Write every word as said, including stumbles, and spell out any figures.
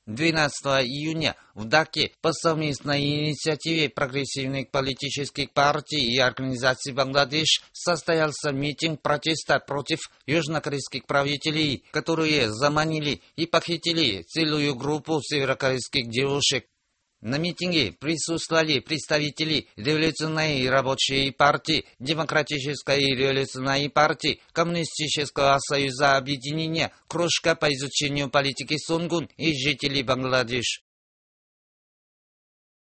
двенадцатого июня в Даке по совместной инициативе прогрессивных политических партий и организаций Бангладеш состоялся митинг протеста против южнокорейских правителей, которые заманили и похитили целую группу северокорейских девушек. На митинге присутствовали представители Революционной рабочей партии, Демократической революционной партии, Коммунистического союза объединения, Кружка по изучению политики Сунгун и жители Бангладеш.